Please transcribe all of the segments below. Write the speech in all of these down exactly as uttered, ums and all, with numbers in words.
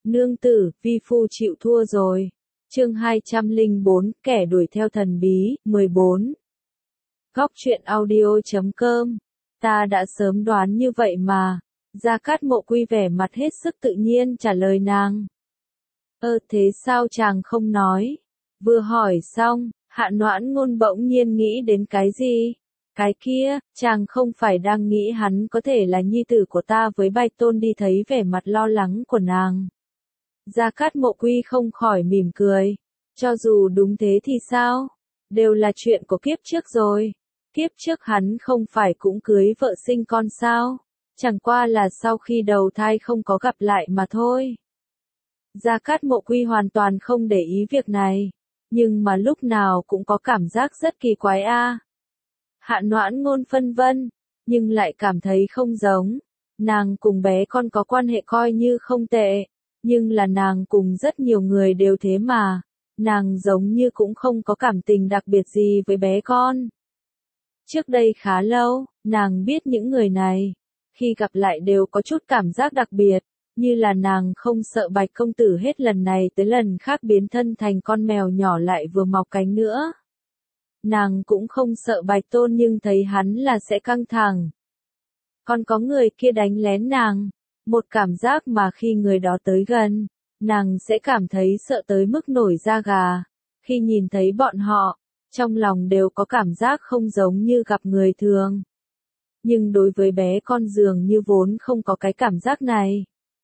Nương tử, vi phu chịu thua rồi. Chương hai trăm lẻ bốn, kẻ đuổi theo thần bí, mười bốn. Góc truyện audio chấm com. Ta đã sớm đoán như vậy mà. Gia Cát Mộ Quy vẻ mặt hết sức tự nhiên trả lời nàng. Ơ thế sao chàng không nói? Vừa hỏi xong, Hạ Noãn Ngôn bỗng nhiên nghĩ đến cái gì? Cái kia, chàng không phải đang nghĩ hắn có thể là nhi tử của ta với Bạch Tôn đi thấy vẻ mặt lo lắng của nàng. Gia Cát Mộ Quy không khỏi mỉm cười. Cho dù đúng thế thì sao? Đều là chuyện của kiếp trước rồi. Kiếp trước hắn không phải cũng cưới vợ sinh con sao? Chẳng qua là sau khi đầu thai không có gặp lại mà thôi. Gia Cát Mộ Quy hoàn toàn không để ý việc này. Nhưng mà lúc nào cũng có cảm giác rất kỳ quái a. Hạ Noãn Ngôn phân vân, nhưng lại cảm thấy không giống. Nàng cùng bé con có quan hệ coi như không tệ, nhưng là nàng cùng rất nhiều người đều thế mà. Nàng giống như cũng không có cảm tình đặc biệt gì với bé con. Trước đây khá lâu, nàng biết những người này, khi gặp lại đều có chút cảm giác đặc biệt, như là nàng không sợ Bạch công tử hết lần này tới lần khác biến thân thành con mèo nhỏ lại vừa mọc cánh nữa. Nàng cũng không sợ Bạch Tôn nhưng thấy hắn là sẽ căng thẳng. Còn có người kia đánh lén nàng, một cảm giác mà khi người đó tới gần, nàng sẽ cảm thấy sợ tới mức nổi da gà. Khi nhìn thấy bọn họ, trong lòng đều có cảm giác không giống như gặp người thường. Nhưng đối với bé con dường như vốn không có cái cảm giác này.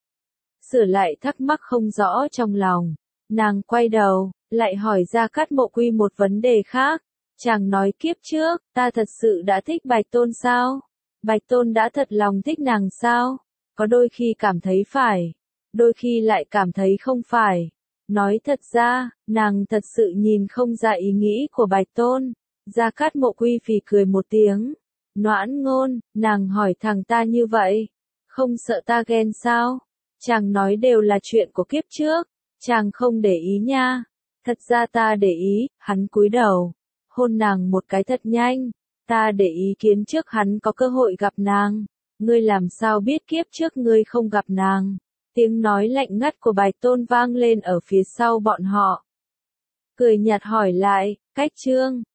Sửa lại thắc mắc không rõ trong lòng, nàng quay đầu, lại hỏi Gia Cát Mộ Quy một vấn đề khác. Chàng nói kiếp trước, ta thật sự đã thích Bạch Tôn sao? Bạch Tôn đã thật lòng thích nàng sao? Có đôi khi cảm thấy phải, đôi khi lại cảm thấy không phải. Nói thật ra, nàng thật sự nhìn không ra ý nghĩ của Bạch Tôn. Gia Cát Mộ Quy phì cười một tiếng. Noãn Ngôn, nàng hỏi thằng ta như vậy, không sợ ta ghen sao? Chàng nói đều là chuyện của kiếp trước, chàng không để ý nha. Thật ra ta để ý, hắn cúi đầu, hôn nàng một cái thật nhanh. Ta để ý kiến trước hắn có cơ hội gặp nàng. Ngươi làm sao biết kiếp trước ngươi không gặp nàng? Tiếng nói lạnh ngắt của Bạch Tôn vang lên ở phía sau bọn họ. Cười nhạt hỏi lại, cách chương,